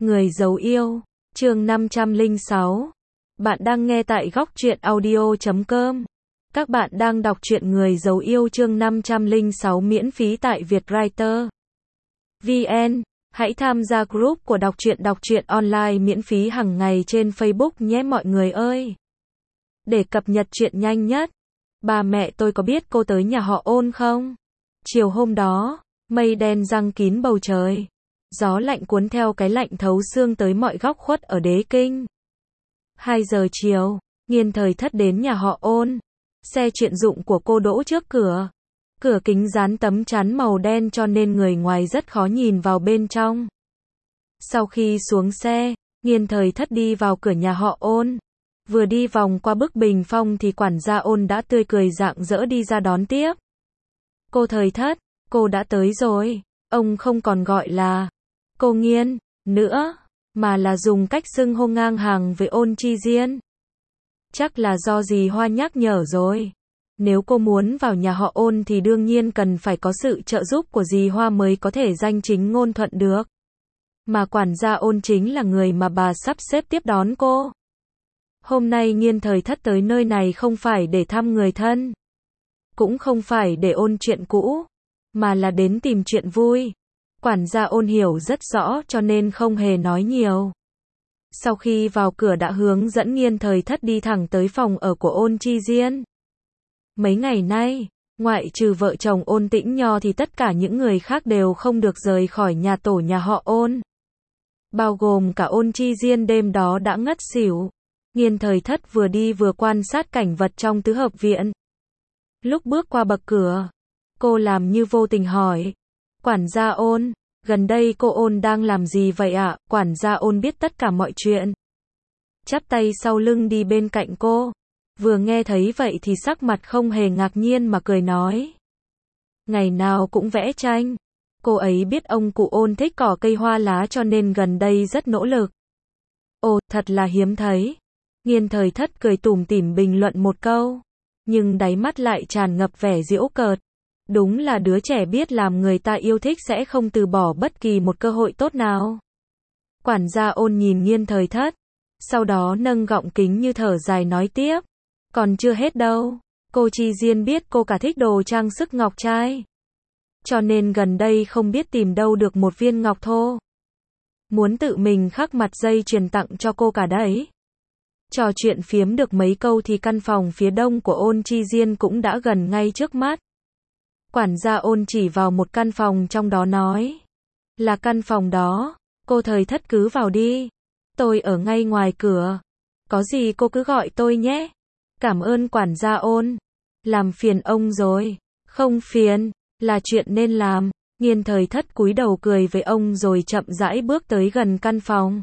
Người giấu yêu, chương 506. Bạn đang nghe tại góc truyện audio.com. Các bạn đang đọc truyện Người giấu yêu chương 506 miễn phí tại Vietwriter VN. Hãy tham gia group của đọc truyện online miễn phí hàng ngày trên Facebook nhé mọi người ơi. Để cập nhật truyện nhanh nhất. Ba mẹ tôi có biết cô tới nhà họ Ôn không? Chiều hôm đó, mây đen giăng kín bầu trời. Gió lạnh cuốn theo cái lạnh thấu xương tới mọi góc khuất ở Đế Kinh. 2 giờ chiều, Nghiên Thời Thất đến nhà họ Ôn. Xe chuyên dụng của cô đỗ trước cửa. Cửa kính dán tấm chắn màu đen cho nên người ngoài rất khó nhìn vào bên trong. Sau khi xuống xe, Nghiên Thời Thất đi vào cửa nhà họ Ôn. Vừa đi vòng qua bức bình phong thì quản gia Ôn đã tươi cười rạng rỡ đi ra đón tiếp. Cô Thời Thất, cô đã tới rồi. Ông không còn gọi là cô Nghiên nữa, mà là dùng cách xưng hô ngang hàng với Ôn Chi Diên. Chắc là do dì Hoa nhắc nhở rồi. Nếu cô muốn vào nhà họ Ôn thì đương nhiên cần phải có sự trợ giúp của dì Hoa mới có thể danh chính ngôn thuận được. Mà quản gia Ôn chính là người mà bà sắp xếp tiếp đón cô. Hôm nay Nghiên Thời Thất tới nơi này không phải để thăm người thân, cũng không phải để ôn chuyện cũ, mà là đến tìm chuyện vui. Quản gia Ôn hiểu rất rõ cho nên không hề nói nhiều. Sau khi vào cửa đã hướng dẫn Nghiên Thời Thất đi thẳng tới phòng ở của Ôn Chi Diên. Mấy ngày nay, ngoại trừ vợ chồng Ôn Tĩnh Nho thì tất cả những người khác đều không được rời khỏi nhà tổ nhà họ Ôn. Bao gồm cả Ôn Chi Diên đêm đó đã ngất xỉu. Nghiên Thời Thất vừa đi vừa quan sát cảnh vật trong tứ hợp viện. Lúc bước qua bậc cửa, cô làm như vô tình hỏi. Quản gia Ôn, gần đây cô Ôn đang làm gì vậy ạ? Quản gia Ôn biết tất cả mọi chuyện. Chắp tay sau lưng đi bên cạnh cô. Vừa nghe thấy vậy thì sắc mặt không hề ngạc nhiên mà cười nói. Ngày nào cũng vẽ tranh. Cô ấy biết ông cụ Ôn thích cỏ cây hoa lá cho nên gần đây rất nỗ lực. Ồ, thật là hiếm thấy. Nghiên Thời Thất cười tủm tỉm bình luận một câu. Nhưng đáy mắt lại tràn ngập vẻ giễu cợt. Đúng là đứa trẻ biết làm người ta yêu thích sẽ không từ bỏ bất kỳ một cơ hội tốt nào. Quản gia Ôn nhìn Nghiên Thời Thất. Sau đó nâng gọng kính như thở dài nói tiếp. Còn chưa hết đâu. Cô Chi Diên biết cô cả thích đồ trang sức ngọc trai. Cho nên gần đây không biết tìm đâu được một viên ngọc thô. Muốn tự mình khắc mặt dây chuyền tặng cho cô cả đấy. Trò chuyện phiếm được mấy câu thì căn phòng phía đông của Ôn Chi Diên cũng đã gần ngay trước mắt. Quản gia Ôn chỉ vào một căn phòng trong đó nói. Là căn phòng đó, cô Thời Thất cứ vào đi. Tôi ở ngay ngoài cửa. Có gì cô cứ gọi tôi nhé. Cảm ơn quản gia Ôn. Làm phiền ông rồi. Không phiền, là chuyện nên làm. Nghiên Thời Thất cúi đầu cười với ông rồi chậm rãi bước tới gần căn phòng.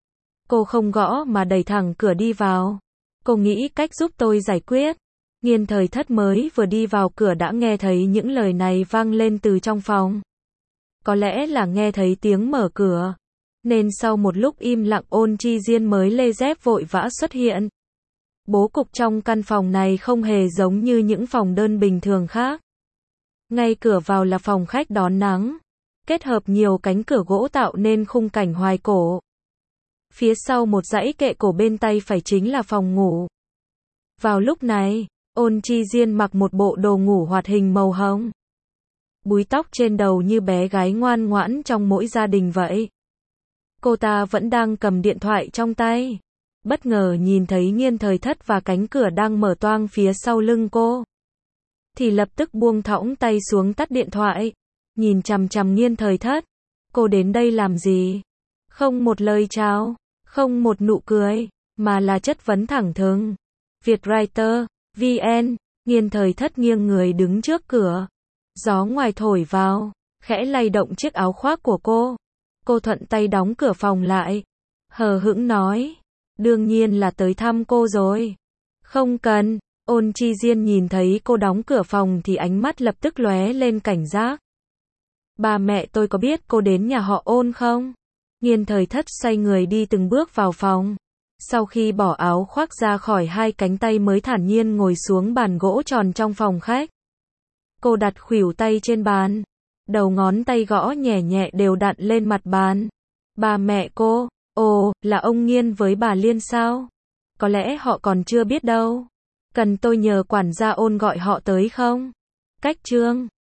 Cô không gõ mà đẩy thẳng cửa đi vào. Cô nghĩ cách giúp tôi giải quyết. Nghiên Thời Thất mới vừa đi vào cửa đã nghe thấy những lời này vang lên từ trong phòng. Có lẽ là nghe thấy tiếng mở cửa. Nên sau một lúc im lặng Ôn Chi Diên mới lê dép vội vã xuất hiện. Bố cục trong căn phòng này không hề giống như những phòng đơn bình thường khác. Ngay cửa vào là phòng khách đón nắng. Kết hợp nhiều cánh cửa gỗ tạo nên khung cảnh hoài cổ. Phía sau một dãy kệ cổ bên tay phải chính là phòng ngủ. Vào lúc này, Ôn Chi Diên mặc một bộ đồ ngủ hoạt hình màu hồng. Búi tóc trên đầu như bé gái ngoan ngoãn trong mỗi gia đình vậy. Cô ta vẫn đang cầm điện thoại trong tay. Bất ngờ nhìn thấy Nghiên Thời Thất và cánh cửa đang mở toang phía sau lưng cô. Thì lập tức buông thõng tay xuống tắt điện thoại. Nhìn chằm chằm Nghiên Thời Thất. Cô đến đây làm gì? Không một lời chào, không một nụ cười, mà là chất vấn thẳng thừng. Vietwriter VN. Nghiên Thời Thất nghiêng người đứng trước cửa. Gió ngoài thổi vào, khẽ lay động chiếc áo khoác của cô. Cô thuận tay đóng cửa phòng lại. Hờ hững nói. Đương nhiên là tới thăm cô rồi. Không cần. Ôn Chi Diên nhìn thấy cô đóng cửa phòng thì ánh mắt lập tức lóe lên cảnh giác. Ba mẹ tôi có biết cô đến nhà họ Ôn không? Nghiên Thời Thất xoay người đi từng bước vào phòng. Sau khi bỏ áo khoác ra khỏi hai cánh tay mới thản nhiên ngồi xuống bàn gỗ tròn trong phòng khách. Cô đặt khuỷu tay trên bàn. Đầu ngón tay gõ nhẹ nhẹ đều đặn lên mặt bàn. Bà mẹ cô, ồ, là ông Nghiên với bà Liên sao? Có lẽ họ còn chưa biết đâu. Cần tôi nhờ quản gia Ôn gọi họ tới không? Cách chương